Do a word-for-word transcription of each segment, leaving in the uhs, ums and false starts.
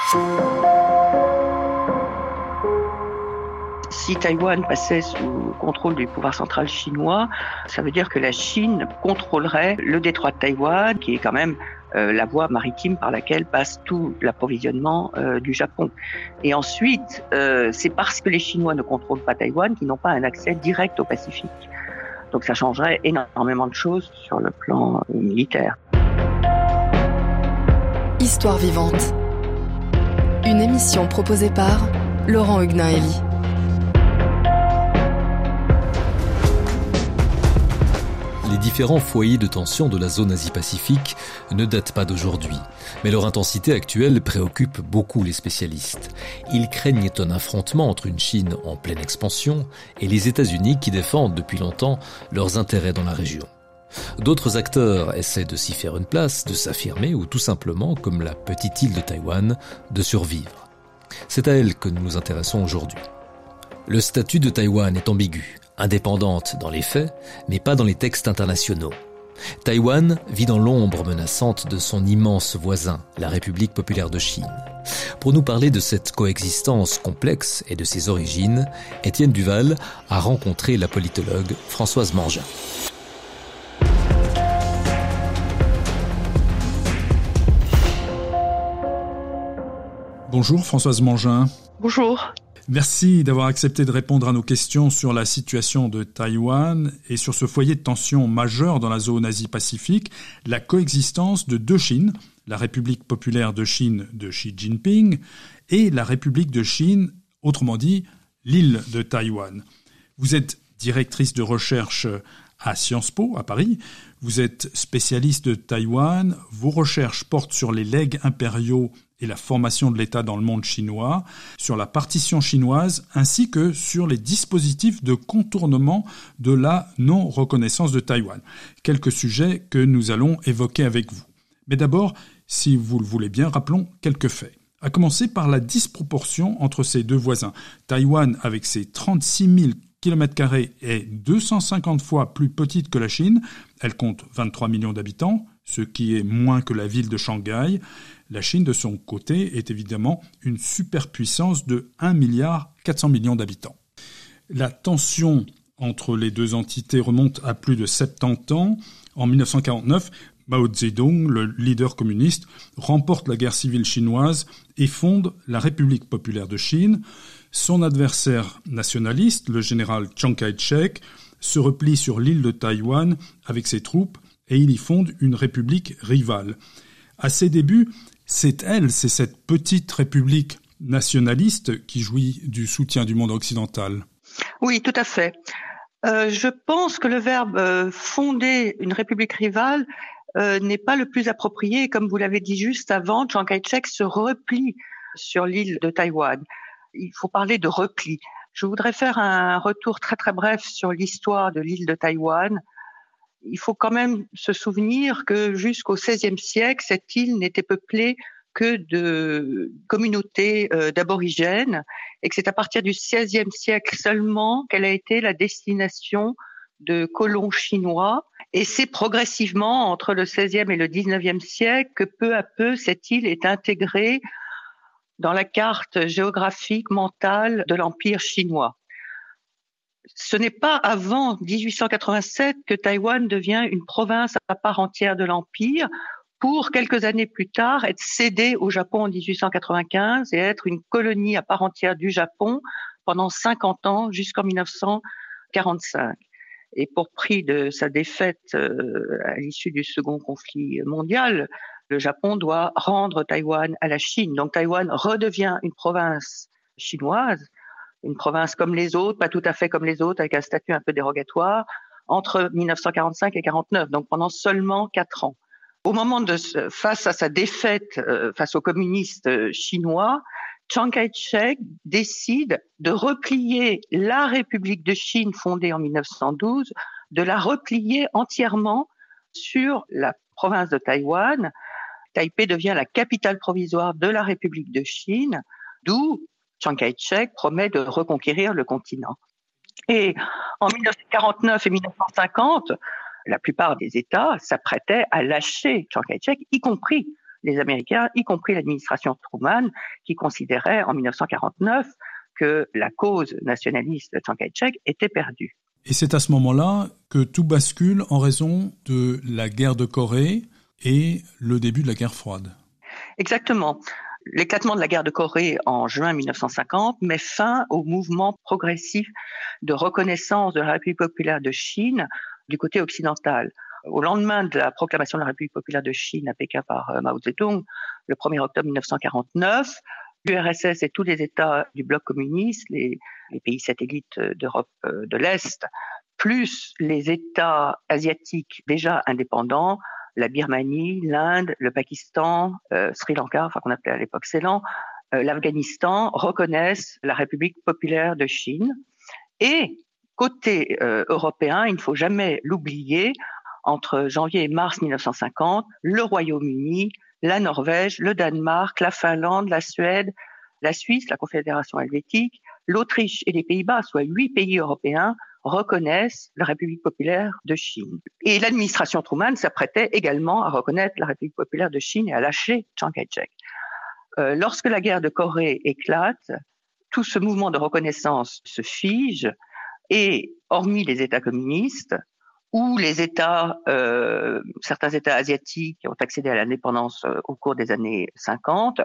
Si Taïwan passait sous contrôle du pouvoir central chinois, ça veut dire que la Chine contrôlerait le détroit de Taïwan, qui est quand même euh, la voie maritime par laquelle passe tout l'approvisionnement euh, du Japon. Et ensuite, euh, c'est parce que les Chinois ne contrôlent pas Taïwan qu'ils n'ont pas un accès direct au Pacifique. Donc ça changerait énormément de choses sur le plan militaire. Histoire vivante. Une émission proposée par Laurent Huguenin-Hélie. Les différents foyers de tension de la zone Asie-Pacifique ne datent pas d'aujourd'hui, mais leur intensité actuelle préoccupe beaucoup les spécialistes. Ils craignent un affrontement entre une Chine en pleine expansion et les États-Unis qui défendent depuis longtemps leurs intérêts dans la région. D'autres acteurs essaient de s'y faire une place, de s'affirmer ou tout simplement, comme la petite île de Taïwan, de survivre. C'est à elle que nous nous intéressons aujourd'hui. Le statut de Taïwan est ambigu, indépendante dans les faits, mais pas dans les textes internationaux. Taïwan vit dans l'ombre menaçante de son immense voisin, la République populaire de Chine. Pour nous parler de cette coexistence complexe et de ses origines, Étienne Duval a rencontré la politologue Françoise Mangin. Bonjour Françoise Mangin. Bonjour. Merci d'avoir accepté de répondre à nos questions sur la situation de Taïwan et sur ce foyer de tension majeur dans la zone Asie-Pacifique, la coexistence de deux Chines, la République populaire de Chine de Xi Jinping et la République de Chine, autrement dit, l'île de Taïwan. Vous êtes directrice de recherche à Sciences Po, à Paris. Vous êtes spécialiste de Taïwan. Vos recherches portent sur les legs impériaux et la formation de l'État dans le monde chinois, sur la partition chinoise, ainsi que sur les dispositifs de contournement de la non-reconnaissance de Taïwan. Quelques sujets que nous allons évoquer avec vous. Mais d'abord, si vous le voulez bien, rappelons quelques faits. À commencer par la disproportion entre ces deux voisins. Taïwan, avec ses trente-six mille kilomètres carrés, est deux cent cinquante fois plus petite que la Chine. Elle compte vingt-trois millions d'habitants, ce qui est moins que la ville de Shanghai. La Chine, de son côté, est évidemment une superpuissance de un milliard quatre cents millions d'habitants. La tension entre les deux entités remonte à plus de soixante-dix ans. En dix-neuf cent quarante-neuf, Mao Zedong, le leader communiste, remporte la guerre civile chinoise et fonde la République populaire de Chine. Son adversaire nationaliste, le général Chiang Kai-shek, se replie sur l'île de Taïwan avec ses troupes et il y fonde une république rivale. À ses débuts, c'est elle, c'est cette petite république nationaliste qui jouit du soutien du monde occidental. Oui, tout à fait. Euh, je pense que le verbe euh, fonder une république rivale euh, n'est pas le plus approprié. Comme vous l'avez dit juste avant, Chiang Kai-shek se replie sur l'île de Taïwan. Il faut parler de repli. Je voudrais faire un retour très très bref sur l'histoire de l'île de Taïwan. Il faut quand même se souvenir que jusqu'au seizième siècle, cette île n'était peuplée que de communautés euh, d'aborigènes et que c'est à partir du seizième siècle seulement qu'elle a été la destination de colons chinois. Et c'est progressivement entre le seizième et le dix-neuvième siècle que peu à peu cette île est intégrée dans la carte géographique mentale de l'Empire chinois. Ce n'est pas avant dix-huit cent quatre-vingt-sept que Taïwan devient une province à part entière de l'Empire, pour quelques années plus tard être cédée au Japon en dix-huit cent quatre-vingt-quinze et être une colonie à part entière du Japon pendant cinquante ans jusqu'en dix-neuf cent quarante-cinq. Et pour prix de sa défaite euh, à l'issue du second conflit mondial, le Japon doit rendre Taïwan à la Chine. Donc Taïwan redevient une province chinoise, une province comme les autres, pas tout à fait comme les autres, avec un statut un peu dérogatoire, entre dix-neuf cent quarante-cinq et quarante-neuf, donc pendant seulement quatre ans. Au moment de, face à sa défaite euh, face aux communistes euh, chinois, Chiang Kai-shek décide de replier la République de Chine fondée en dix-neuf cent douze, de la replier entièrement sur la province de Taïwan. Taipei devient la capitale provisoire de la République de Chine, d'où Chiang Kai-shek promet de reconquérir le continent. Et en dix-neuf cent quarante-neuf et dix-neuf cent cinquante, la plupart des États s'apprêtaient à lâcher Chiang Kai-shek, y compris les Américains, y compris l'administration Truman, qui considérait en dix-neuf cent quarante-neuf que la cause nationaliste de Chiang Kai-shek était perdue. Et c'est à ce moment-là que tout bascule en raison de la guerre de Corée et le début de la guerre froide. Exactement. L'éclatement de la guerre de Corée en juin dix-neuf cent cinquante met fin au mouvement progressif de reconnaissance de la République populaire de Chine du côté occidental. Au lendemain de la proclamation de la République populaire de Chine à Pékin par Mao Zedong, le premier octobre dix-neuf cent quarante-neuf, l'U R S S et tous les États du bloc communiste, les, les pays satellites d'Europe de l'Est, plus les États asiatiques déjà indépendants, la Birmanie, l'Inde, le Pakistan, euh, Sri Lanka, enfin qu'on appelait à l'époque Ceylan, euh, l'Afghanistan, reconnaissent la République populaire de Chine. Et côté euh, européen, il ne faut jamais l'oublier, entre janvier et mars dix-neuf cent cinquante, le Royaume-Uni, la Norvège, le Danemark, la Finlande, la Suède, la Suisse, la Confédération helvétique, l'Autriche et les Pays-Bas, soit huit pays européens, reconnaissent la République populaire de Chine. Et l'administration Truman s'apprêtait également à reconnaître la République populaire de Chine et à lâcher Chiang Kai-shek. Euh, lorsque la guerre de Corée éclate, tout ce mouvement de reconnaissance se fige et, hormis les États communistes, ou les États, euh, certains États asiatiques qui ont accédé à l'indépendance euh, au cours des années cinquante,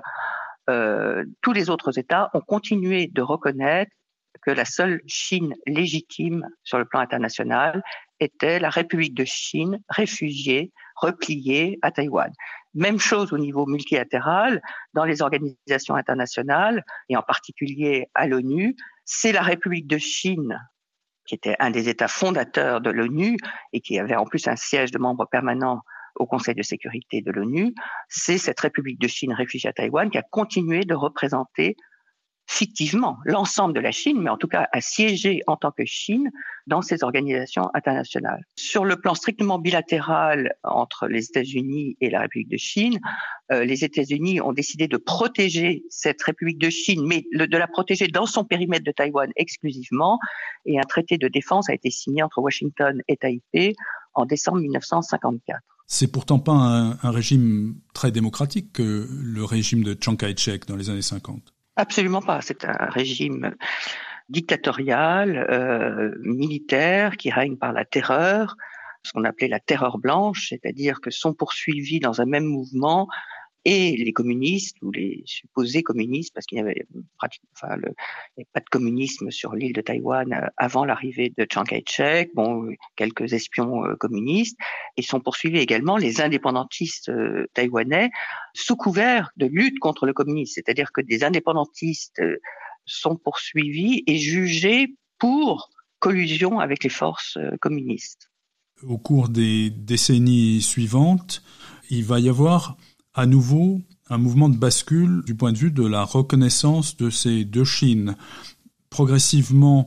euh, tous les autres États ont continué de reconnaître que la seule Chine légitime sur le plan international était la République de Chine, réfugiée, repliée à Taïwan. Même chose au niveau multilatéral, dans les organisations internationales, et en particulier à l'ONU, c'est la République de Chine, qui était un des États fondateurs de l'ONU et qui avait en plus un siège de membre permanent au Conseil de sécurité de l'ONU, c'est cette République de Chine réfugiée à Taïwan qui a continué de représenter fictivement l'ensemble de la Chine, mais en tout cas à siéger en tant que Chine dans ces organisations internationales. Sur le plan strictement bilatéral entre les États-Unis et la République de Chine, euh, les États-Unis ont décidé de protéger cette République de Chine, mais le, de la protéger dans son périmètre de Taïwan exclusivement, et un traité de défense a été signé entre Washington et Taipei en décembre dix-neuf cent cinquante-quatre. C'est pourtant pas un, un régime très démocratique que le régime de Chiang Kai-shek dans les années cinquante. Absolument pas. C'est un régime dictatorial, euh, militaire, qui règne par la terreur, ce qu'on appelait la terreur blanche, c'est-à-dire que sont poursuivis dans un même mouvement et les communistes ou les supposés communistes, parce qu'il n'y avait pratiquement, enfin, le, il n'y avait pas de communisme sur l'île de Taïwan avant l'arrivée de Chiang Kai-shek, bon, quelques espions euh, communistes, et sont poursuivis également les indépendantistes euh, taïwanais sous couvert de lutte contre le communisme, c'est-à-dire que des indépendantistes euh, sont poursuivis et jugés pour collusion avec les forces euh, communistes. Au cours des décennies suivantes, il va y avoir à nouveau un mouvement de bascule du point de vue de la reconnaissance de ces deux Chines. Progressivement,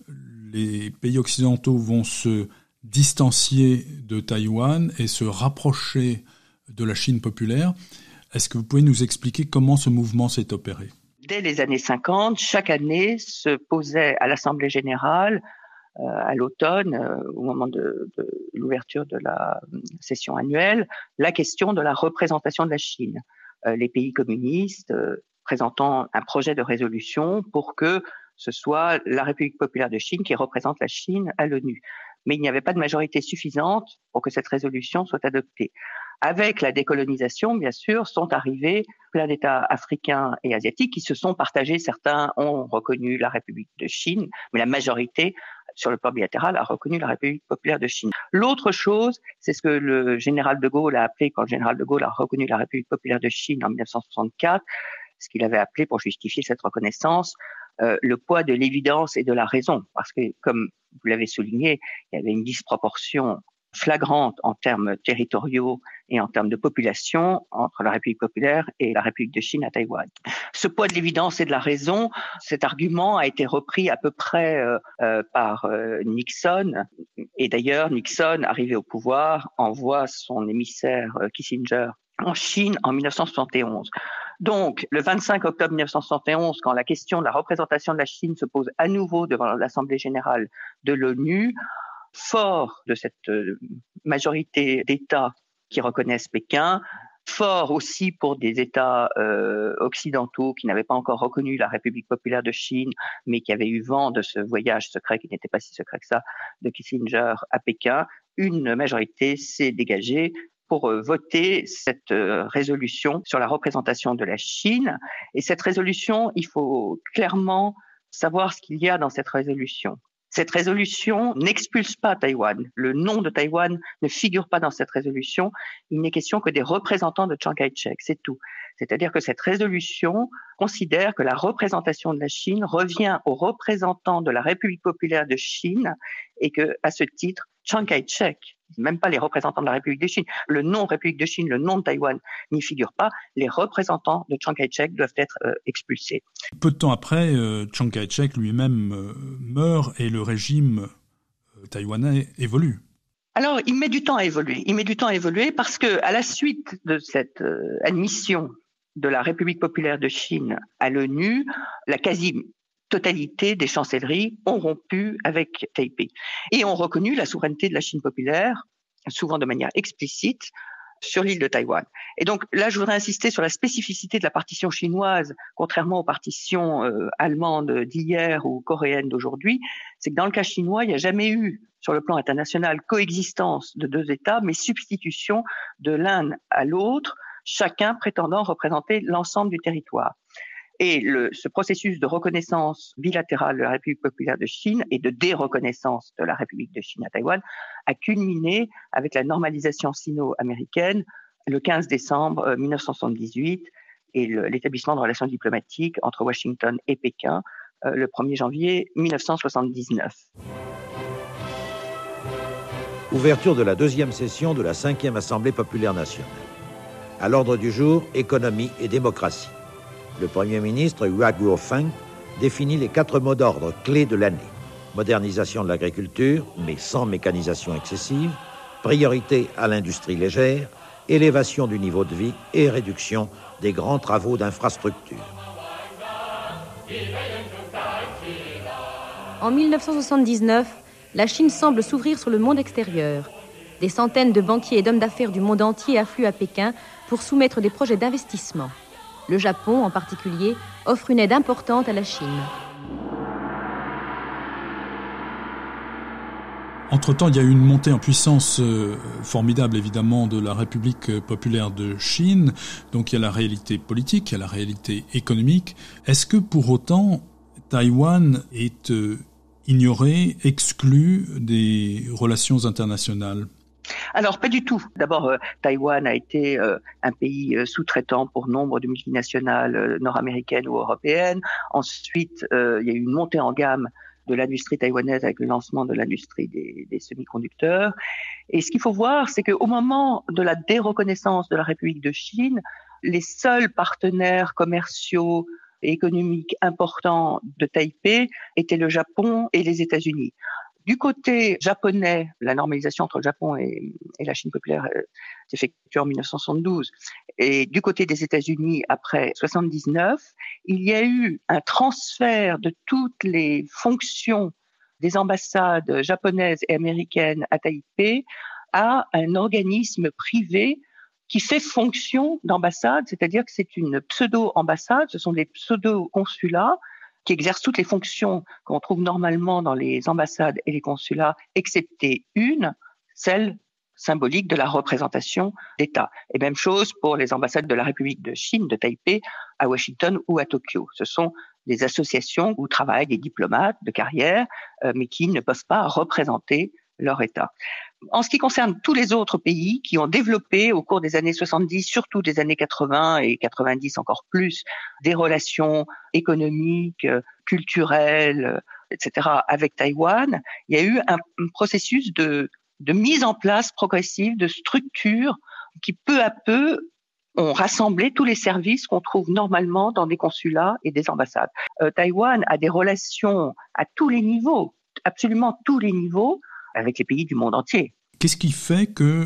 les pays occidentaux vont se distancier de Taïwan et se rapprocher de la Chine populaire. Est-ce que vous pouvez nous expliquer comment ce mouvement s'est opéré ? Dès les années cinquante, chaque année se posait à l'Assemblée générale Euh, à l'automne, euh, au moment de, de l'ouverture de la session annuelle, la question de la représentation de la Chine. Euh, les pays communistes euh, présentant un projet de résolution pour que ce soit la République populaire de Chine qui représente la Chine à l'ONU. Mais il n'y avait pas de majorité suffisante pour que cette résolution soit adoptée. Avec la décolonisation, bien sûr, sont arrivés plein d'États africains et asiatiques qui se sont partagés. Certains ont reconnu la République de Chine, mais la majorité, sur le plan bilatéral, a reconnu la République populaire de Chine. L'autre chose, c'est ce que le général de Gaulle a appelé, quand le général de Gaulle a reconnu la République populaire de Chine en dix-neuf cent soixante-quatre, ce qu'il avait appelé, pour justifier cette reconnaissance, euh, le poids de l'évidence et de la raison. Parce que, comme vous l'avez souligné, il y avait une disproportion flagrante en termes territoriaux et en termes de population entre la République populaire et la République de Chine à Taïwan. Ce poids de l'évidence et de la raison, cet argument a été repris à peu près euh, euh, par euh, Nixon. Et d'ailleurs, Nixon, arrivé au pouvoir, envoie son émissaire euh, Kissinger en Chine en dix-neuf cent soixante et onze. Donc, le vingt-cinq octobre dix-neuf cent soixante et onze, quand la question de la représentation de la Chine se pose à nouveau devant l'Assemblée générale de l'ONU, fort de cette majorité d'États qui reconnaissent Pékin, fort aussi pour des États euh, occidentaux qui n'avaient pas encore reconnu la République populaire de Chine, mais qui avaient eu vent de ce voyage secret, qui n'était pas si secret que ça, de Kissinger à Pékin. Une majorité s'est dégagée pour euh, voter cette euh, résolution sur la représentation de la Chine. Et cette résolution, il faut clairement savoir ce qu'il y a dans cette résolution. Cette résolution n'expulse pas Taïwan. Le nom de Taïwan ne figure pas dans cette résolution. Il n'est question que des représentants de Chiang Kai-shek, c'est tout. C'est-à-dire que cette résolution considère que la représentation de la Chine revient aux représentants de la République populaire de Chine et que, à ce titre, Chiang Kai-shek, même pas les représentants de la République de Chine, le nom République de Chine, le nom de Taïwan n'y figure pas. Les représentants de Chiang Kai-shek doivent être euh, expulsés. Peu de temps après, euh, Chiang Kai-shek lui-même euh, meurt et le régime euh, taïwanais évolue. Alors, il met du temps à évoluer. Il met du temps à évoluer parce que, à la suite de cette euh, admission de la République populaire de Chine à l'ONU, la quasi-totalité des chancelleries ont rompu avec Taipei et ont reconnu la souveraineté de la Chine populaire, souvent de manière explicite, sur l'île de Taïwan. Et donc là, je voudrais insister sur la spécificité de la partition chinoise, contrairement aux partitions euh, allemandes d'hier ou coréennes d'aujourd'hui, c'est que dans le cas chinois, il n'y a jamais eu, sur le plan international, coexistence de deux États, mais substitution de l'un à l'autre, chacun prétendant représenter l'ensemble du territoire. Et le, ce processus de reconnaissance bilatérale de la République populaire de Chine et de déreconnaissance de la République de Chine à Taïwan a culminé avec la normalisation sino-américaine le quinze décembre mille neuf cent soixante-dix-huit et le, l'établissement de relations diplomatiques entre Washington et Pékin euh, le premier janvier mille neuf cent soixante-dix-neuf. Ouverture de la deuxième session de la cinquième Assemblée populaire nationale. À l'ordre du jour, économie et démocratie. Le Premier ministre Hua Guofeng définit les quatre mots d'ordre clés de l'année. Modernisation de l'agriculture, mais sans mécanisation excessive, priorité à l'industrie légère, élévation du niveau de vie et réduction des grands travaux d'infrastructure. En mille neuf cent soixante-dix-neuf, la Chine semble s'ouvrir sur le monde extérieur. Des centaines de banquiers et d'hommes d'affaires du monde entier affluent à Pékin pour soumettre des projets d'investissement. Le Japon, en particulier, offre une aide importante à la Chine. Entre-temps, il y a eu une montée en puissance euh, formidable, évidemment, de la République populaire de Chine. Donc il y a la réalité politique, il y a la réalité économique. Est-ce que pour autant, Taïwan est euh, ignoré, exclu des relations internationales ? Alors, pas du tout. D'abord, euh, Taïwan a été euh, un pays euh, sous-traitant pour nombre de multinationales euh, nord-américaines ou européennes. Ensuite, euh, il y a eu une montée en gamme de l'industrie taïwanaise avec le lancement de l'industrie des, des semi-conducteurs. Et ce qu'il faut voir, c'est qu'au moment de la déreconnaissance de la République de Chine, les seuls partenaires commerciaux et économiques importants de Taipei étaient le Japon et les États-Unis. Du côté japonais, la normalisation entre le Japon et, et la Chine populaire euh, s'est effectuée en mille neuf cent soixante-douze. Et du côté des États-Unis, après soixante-dix-neuf, il y a eu un transfert de toutes les fonctions des ambassades japonaises et américaines à Taipei à un organisme privé qui fait fonction d'ambassade, c'est-à-dire que c'est une pseudo-ambassade, ce sont des pseudo-consulats qui exercent toutes les fonctions qu'on trouve normalement dans les ambassades et les consulats, excepté une, celle symbolique de la représentation d'État. Et même chose pour les ambassades de la République de Chine, de Taipei, à Washington ou à Tokyo. Ce sont des associations où travaillent des diplomates de carrière, euh, mais qui ne peuvent pas représenter leur État. En ce qui concerne tous les autres pays qui ont développé au cours des années soixante-dix, surtout des années quatre-vingts et quatre-vingt-dix encore plus, des relations économiques, culturelles, et cetera avec Taïwan, il y a eu un, un processus de, de mise en place progressive de structures qui peu à peu ont rassemblé tous les services qu'on trouve normalement dans des consulats et des ambassades. Euh, Taïwan a des relations à tous les niveaux, absolument tous les niveaux, avec les pays du monde entier. Qu'est-ce qui fait que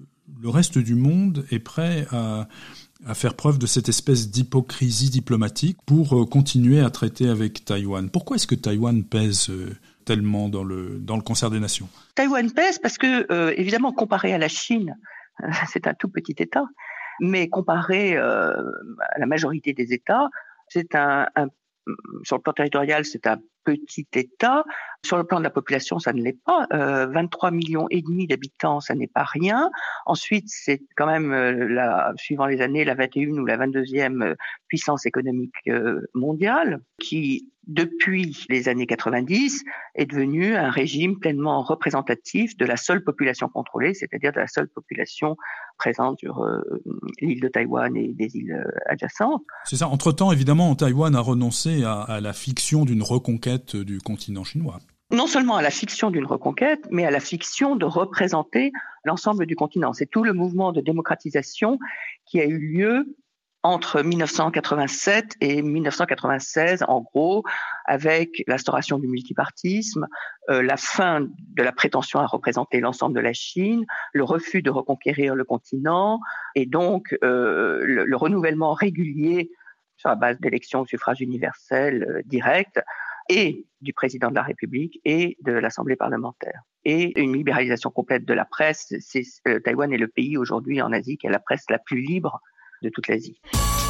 le reste du monde est prêt à, à faire preuve de cette espèce d'hypocrisie diplomatique pour continuer à traiter avec Taïwan ? Pourquoi est-ce que Taïwan pèse tellement dans le, dans le concert des nations ? Taïwan pèse parce que, euh, évidemment, comparé à la Chine, euh, c'est un tout petit État. mais comparé euh, à la majorité des États, c'est un, un sur le plan territorial, c'est un petit État. Sur le plan de la population, ça ne l'est pas. Euh, vingt-trois millions et demi d'habitants, ça n'est pas rien. Ensuite, c'est quand même, euh, la, suivant les années, la vingt et unième ou la vingt-deuxième puissance économique euh, mondiale, qui, depuis les années quatre-vingt-dix, est devenu un régime pleinement représentatif de la seule population contrôlée, c'est-à-dire de la seule population présente sur euh, l'île de Taïwan et des îles adjacentes. C'est ça. Entre-temps, évidemment, Taïwan a renoncé à, à la fiction d'une reconquête du continent chinois. Non seulement à la fiction d'une reconquête, mais à la fiction de représenter l'ensemble du continent. C'est tout le mouvement de démocratisation qui a eu lieu entre mille neuf cent quatre-vingt-sept et mille neuf cent quatre-vingt-seize, en gros, avec l'instauration du multipartisme, euh, la fin de la prétention à représenter l'ensemble de la Chine, le refus de reconquérir le continent, et donc euh, le, le renouvellement régulier sur la base d'élections au suffrage universel euh, direct, et du président de la République et de l'Assemblée parlementaire. Et une libéralisation complète de la presse. C'est, euh, Taïwan est le pays aujourd'hui en Asie qui a la presse la plus libre de toute l'Asie.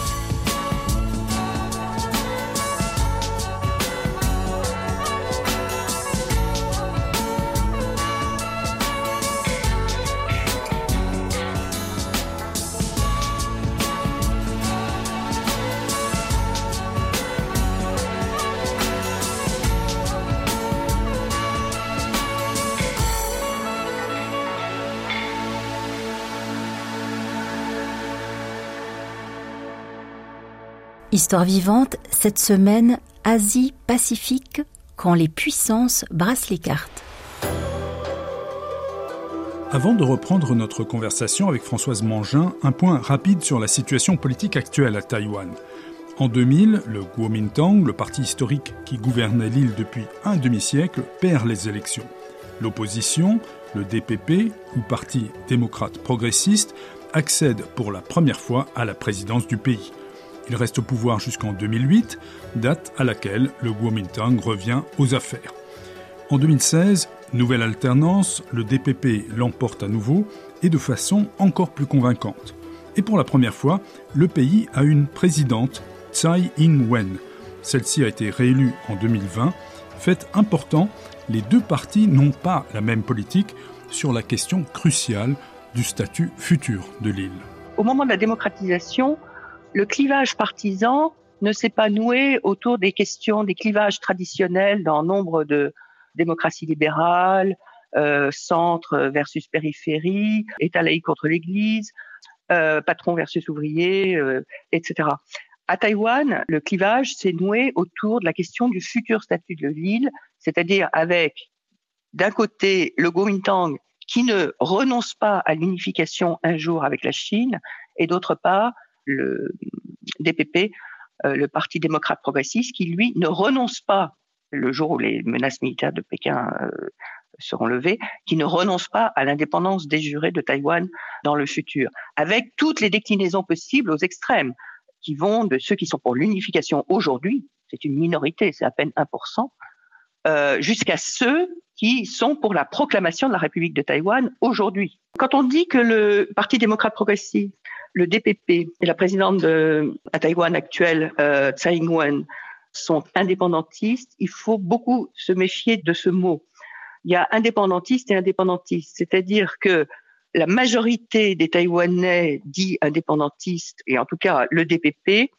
Histoire vivante, cette semaine, Asie-Pacifique, quand les puissances brassent les cartes. Avant de reprendre notre conversation avec Françoise Mangin, un point rapide sur la situation politique actuelle à Taïwan. En deux mille, le Kuomintang, le parti historique qui gouvernait l'île depuis un demi-siècle, perd les élections. L'opposition, le D P P, ou Parti démocrate progressiste, accède pour la première fois à la présidence du pays. Il reste au pouvoir jusqu'en deux mille huit, date à laquelle le Kuomintang revient aux affaires. En deux mille seize, nouvelle alternance, le D P P l'emporte à nouveau et de façon encore plus convaincante. Et pour la première fois, le pays a une présidente, Tsai Ing-wen. Celle-ci a été réélue en deux mille vingt. Fait important, les deux partis n'ont pas la même politique sur la question cruciale du statut futur de l'île. Au moment de la démocratisation, le clivage partisan ne s'est pas noué autour des questions, des clivages traditionnels dans nombre de démocraties libérales, euh, centre versus périphérie, État laïque contre l'Église, euh, patron versus ouvrier, euh, et cetera. À Taïwan, le clivage s'est noué autour de la question du futur statut de l'île, c'est-à-dire avec, d'un côté, le Kuomintang qui ne renonce pas à l'unification un jour avec la Chine, et d'autre part, le D P P, euh, le Parti démocrate progressiste, qui, lui, ne renonce pas, le jour où les menaces militaires de Pékin euh, seront levées, qui ne renonce pas à l'indépendance déjurée de Taïwan dans le futur, avec toutes les déclinaisons possibles aux extrêmes, qui vont de ceux qui sont pour l'unification aujourd'hui, c'est une minorité, c'est à peine un pour cent, euh, jusqu'à ceux qui sont pour la proclamation de la République de Taïwan aujourd'hui. Quand on dit que le Parti démocrate progressiste, le D P P et la présidente de, à Taïwan actuelle, euh, Tsai Ing-wen, sont indépendantistes, il faut beaucoup se méfier de ce mot. Il y a indépendantiste et indépendantiste, c'est-à-dire que la majorité des Taïwanais dits indépendantistes, et en tout cas le D P P,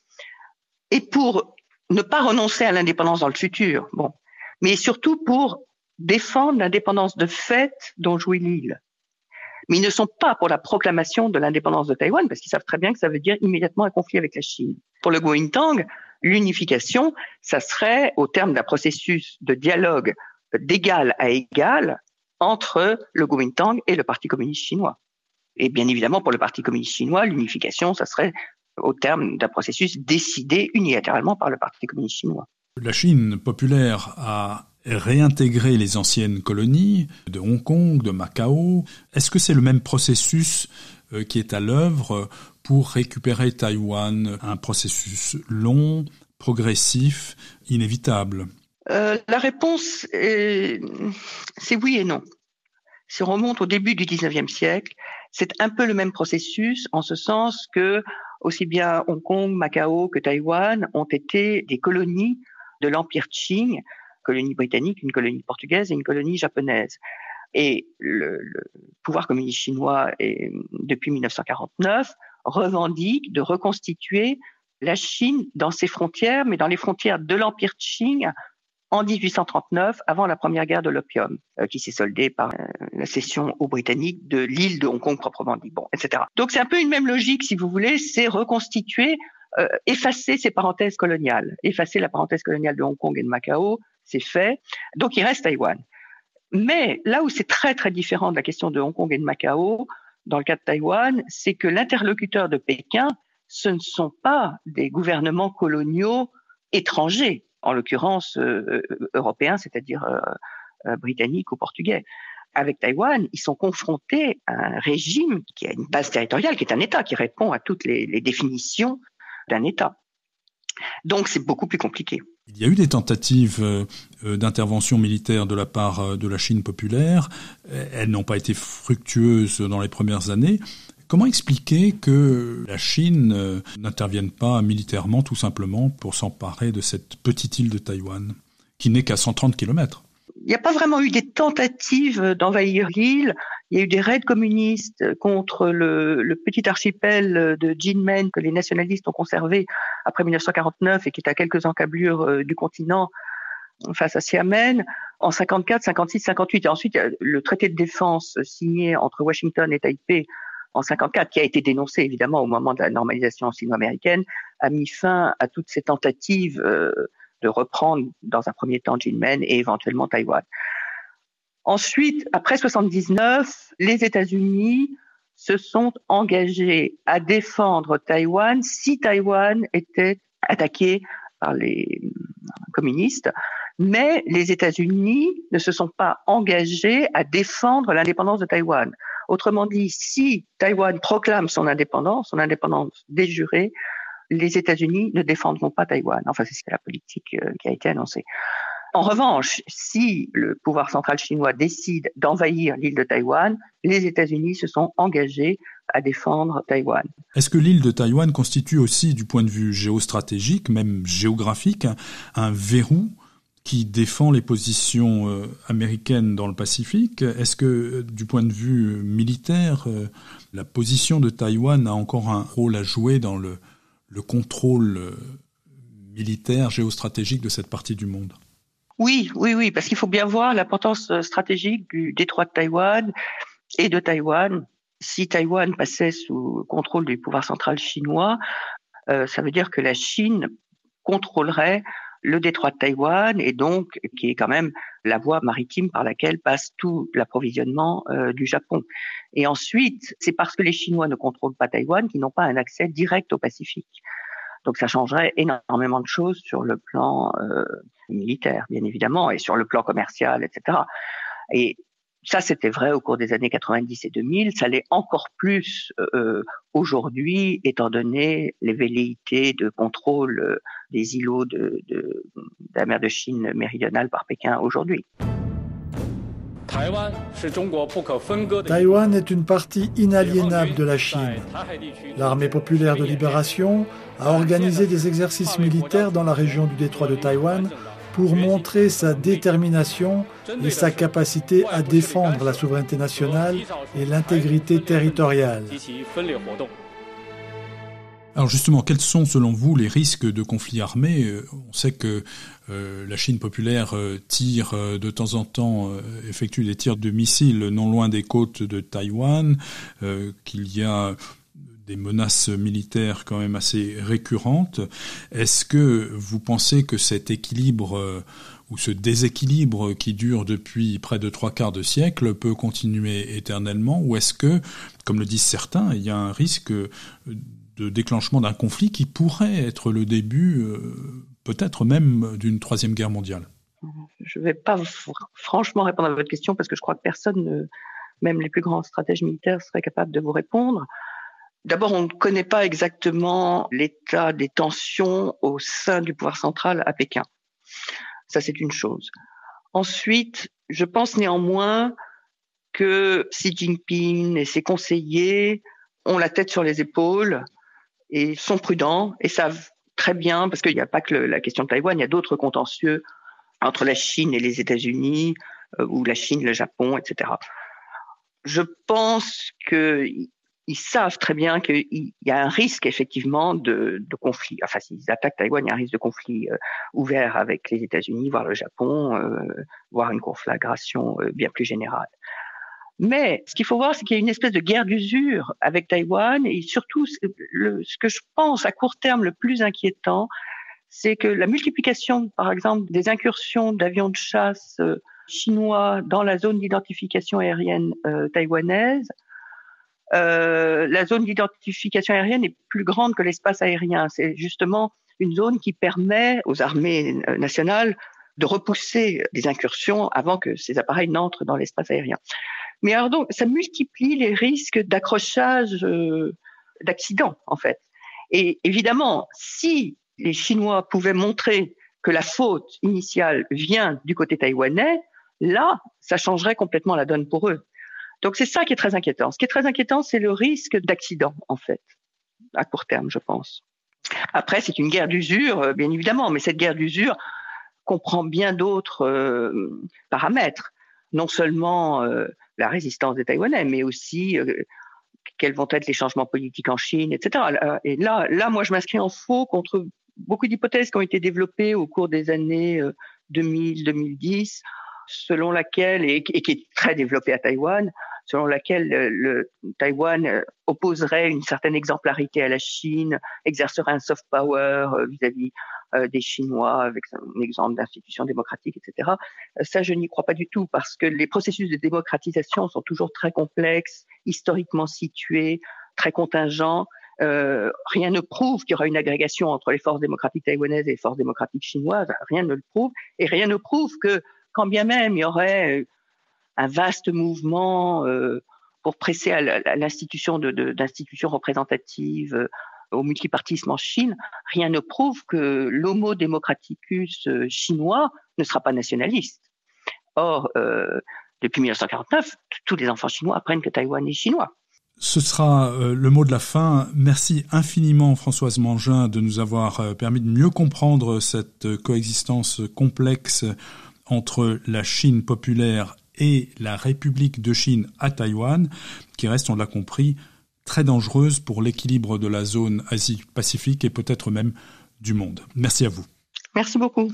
est pour ne pas renoncer à l'indépendance dans le futur, bon, mais surtout pour défendre l'indépendance de fait dont jouit l'île. Mais ils ne sont pas pour la proclamation de l'indépendance de Taïwan, parce qu'ils savent très bien que ça veut dire immédiatement un conflit avec la Chine. Pour le Kuomintang, l'unification, ça serait au terme d'un processus de dialogue d'égal à égal entre le Kuomintang et le Parti communiste chinois. Et bien évidemment, pour le Parti communiste chinois, l'unification, ça serait au terme d'un processus décidé unilatéralement par le Parti communiste chinois. La Chine populaire a réintégrer les anciennes colonies de Hong Kong, de Macao. Est-ce que c'est le même processus euh, qui est à l'œuvre pour récupérer Taïwan, un processus long, progressif, inévitable? euh, La réponse, est... c'est oui et non. Si on remonte au début du dix-neuvième siècle, C'est un peu le même processus en ce sens que aussi bien Hong Kong, Macao que Taïwan ont été des colonies de l'Empire Qing, une colonie britannique, une colonie portugaise et une colonie japonaise. Et le, le pouvoir communiste chinois, est, depuis dix-neuf cent quarante-neuf, revendique de reconstituer la Chine dans ses frontières, mais dans les frontières de l'Empire Qing en dix-huit cent trente-neuf, avant la première guerre de l'opium, euh, qui s'est soldée par euh, la cession aux Britanniques de l'île de Hong Kong proprement dit, bon, et cetera. Donc c'est un peu une même logique, si vous voulez, c'est reconstituer, euh, effacer ces parenthèses coloniales, effacer la parenthèse coloniale de Hong Kong et de Macao, c'est fait. Donc il reste Taïwan. Mais là où c'est très très différent de la question de Hong Kong et de Macao, dans le cas de Taïwan, c'est que l'interlocuteur de Pékin, ce ne sont pas des gouvernements coloniaux étrangers, en l'occurrence euh, européens, c'est-à-dire euh, euh, britanniques ou portugais. Avec Taïwan, ils sont confrontés à un régime qui a une base territoriale, qui est un État, qui répond à toutes les, les définitions d'un État. Donc c'est beaucoup plus compliqué. Il y a eu des tentatives euh, d'intervention militaire de la part euh, de la Chine populaire. Elles n'ont pas été fructueuses dans les premières années. Comment expliquer que la Chine euh, n'intervienne pas militairement tout simplement pour s'emparer de cette petite île de Taïwan, qui n'est qu'à cent trente kilomètres? Il n'y a pas vraiment eu des tentatives d'envahir l'île. Il y a eu des raids communistes contre le, le petit archipel de Jinmen que les nationalistes ont conservé après dix-neuf cent quarante-neuf et qui est à quelques encablures du continent face à Xiamen en cinquante-quatre, cinquante-six, cinquante-huit. Et ensuite, il y a le traité de défense signé entre Washington et Taipei en cinquante-quatre, qui a été dénoncé évidemment au moment de la normalisation sino-américaine, a mis fin à toutes ces tentatives euh, de reprendre dans un premier temps Jinmen et éventuellement Taïwan. Ensuite, après soixante-dix-neuf, les États-Unis se sont engagés à défendre Taïwan si Taïwan était attaqué par les communistes, mais les États-Unis ne se sont pas engagés à défendre l'indépendance de Taïwan. Autrement dit, si Taïwan proclame son indépendance, son indépendance déjurée, les États-Unis ne défendront pas Taïwan. Enfin, c'est la politique qui a été annoncée. En revanche, si le pouvoir central chinois décide d'envahir l'île de Taïwan, les États-Unis se sont engagés à défendre Taïwan. Est-ce que l'île de Taïwan constitue aussi, du point de vue géostratégique, même géographique, un verrou qui défend les positions euh, américaines dans le Pacifique? Est-ce que, du point de vue militaire, euh, la position de Taïwan a encore un rôle à jouer dans le, le contrôle euh, militaire, géostratégique de cette partie du monde? Oui, oui, oui, parce qu'il faut bien voir l'importance stratégique du détroit de Taïwan et de Taïwan. Si Taïwan passait sous contrôle du pouvoir central chinois, euh, ça veut dire que la Chine contrôlerait le détroit de Taïwan et donc qui est quand même la voie maritime par laquelle passe tout l'approvisionnement euh, du Japon. Et ensuite, c'est parce que les Chinois ne contrôlent pas Taïwan qu'ils n'ont pas un accès direct au Pacifique. Donc ça changerait énormément de choses sur le plan euh, militaire, bien évidemment, et sur le plan commercial, et cetera. Et ça, c'était vrai au cours des années quatre-vingt-dix et deux mille. Ça l'est encore plus euh, aujourd'hui, étant donné les velléités de contrôle euh, des îlots de, de, de la mer de Chine méridionale par Pékin aujourd'hui. Taïwan est une partie inaliénable de la Chine. L'Armée populaire de libération a organisé des exercices militaires dans la région du détroit de Taïwan pour montrer sa détermination et sa capacité à défendre la souveraineté nationale et l'intégrité territoriale. Alors justement, quels sont selon vous les risques de conflits armés? On sait que euh, la Chine populaire euh, tire euh, de temps en temps, euh, effectue des tirs de missiles non loin des côtes de Taïwan, euh, qu'il y a des menaces militaires quand même assez récurrentes. Est-ce que vous pensez que cet équilibre euh, ou ce déséquilibre qui dure depuis près de trois quarts de siècle peut continuer éternellement, ou est-ce que, comme le disent certains, il y a un risque de déclenchement d'un conflit qui pourrait être le début, euh, peut-être même, d'une troisième guerre mondiale? Je ne vais pas f- franchement répondre à votre question parce que je crois que personne, ne, même les plus grands stratèges militaires, serait capable de vous répondre. D'abord, on ne connaît pas exactement l'état des tensions au sein du pouvoir central à Pékin. Ça, c'est une chose. Ensuite, je pense néanmoins que Xi Jinping et ses conseillers ont la tête sur les épaules et sont prudents et savent très bien, parce qu'il n'y a pas que le, la question de Taïwan, il y a d'autres contentieux entre la Chine et les États-Unis, euh, ou la Chine, le Japon, et cetera. Je pense qu'ils savent très bien qu'il y a un risque effectivement de, de conflit. Enfin, s'ils attaquent Taïwan, il y a un risque de conflit euh, ouvert avec les États-Unis, voire le Japon, euh, voire une conflagration euh, bien plus générale. Mais ce qu'il faut voir, c'est qu'il y a une espèce de guerre d'usure avec Taïwan, et surtout, le, ce que je pense à court terme le plus inquiétant, c'est que la multiplication, par exemple, des incursions d'avions de chasse euh, chinois dans la zone d'identification aérienne euh, taïwanaise, euh, la zone d'identification aérienne est plus grande que l'espace aérien. C'est justement une zone qui permet aux armées nationales de repousser des incursions avant que ces appareils n'entrent dans l'espace aérien. Mais alors donc, ça multiplie les risques d'accrochage, euh, d'accidents, en fait. Et évidemment, si les Chinois pouvaient montrer que la faute initiale vient du côté taïwanais, là, ça changerait complètement la donne pour eux. Donc c'est ça qui est très inquiétant. Ce qui est très inquiétant, c'est le risque d'accident, en fait, à court terme, je pense. Après, c'est une guerre d'usure, bien évidemment, mais cette guerre d'usure comprend bien d'autres euh, paramètres. Non seulement euh, la résistance des Taïwanais, mais aussi euh, quels vont être les changements politiques en Chine, et cetera. Et là, là, moi, je m'inscris en faux contre beaucoup d'hypothèses qui ont été développées au cours des années euh, deux mille, deux mille dix, selon laquelle, et, et qui est très développée à Taïwan, selon laquelle le, le Taïwan opposerait une certaine exemplarité à la Chine, exercerait un soft power euh, vis-à-vis euh, des Chinois, avec un exemple d'institution démocratique, et cetera. Ça, je n'y crois pas du tout, parce que les processus de démocratisation sont toujours très complexes, historiquement situés, très contingents. Euh, rien ne prouve qu'il y aura une agrégation entre les forces démocratiques taïwanaises et les forces démocratiques chinoises. Rien ne le prouve. Et rien ne prouve que, quand bien même il y aurait un vaste mouvement euh, pour presser à l'institution de, de, d'institutions représentatives, euh, au multipartisme en Chine, rien ne prouve que l'homo democraticus chinois ne sera pas nationaliste. Or, euh, depuis dix-neuf cent quarante-neuf, tous les enfants chinois apprennent que Taïwan est chinois. Ce sera euh, le mot de la fin. Merci infiniment, Françoise Mangin, de nous avoir euh, permis de mieux comprendre cette euh, coexistence complexe entre la Chine populaire et la République de Chine à Taïwan, qui reste, on l'a compris, très dangereuse pour l'équilibre de la zone Asie-Pacifique et peut-être même du monde. Merci à vous. Merci beaucoup.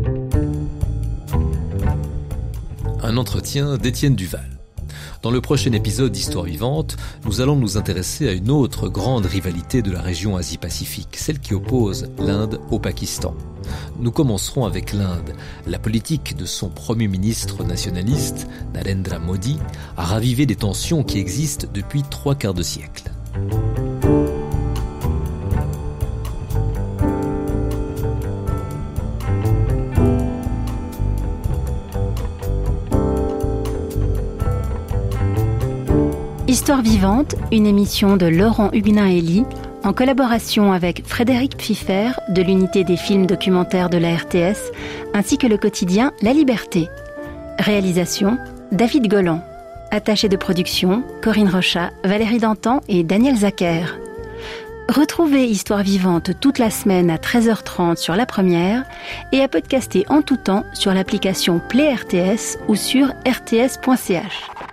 Un entretien d'Étienne Duval. Dans le prochain épisode d'Histoire vivante, nous allons nous intéresser à une autre grande rivalité de la région Asie-Pacifique, celle qui oppose l'Inde au Pakistan. Nous commencerons avec l'Inde. La politique de son premier ministre nationaliste, Narendra Modi, a ravivé des tensions qui existent depuis trois quarts de siècle. Histoire vivante, une émission de Laurent Huguenin-Elie, en collaboration avec Frédéric Pfiffer de l'unité des films documentaires de la R T S, ainsi que le quotidien La Liberté. Réalisation, David Golan. Attaché de production, Corinne Rochat, Valérie Dantan et Daniel Zacher. Retrouvez Histoire vivante toute la semaine à treize heures trente sur La Première et à podcaster en tout temps sur l'application Play R T S ou sur r t s point c h.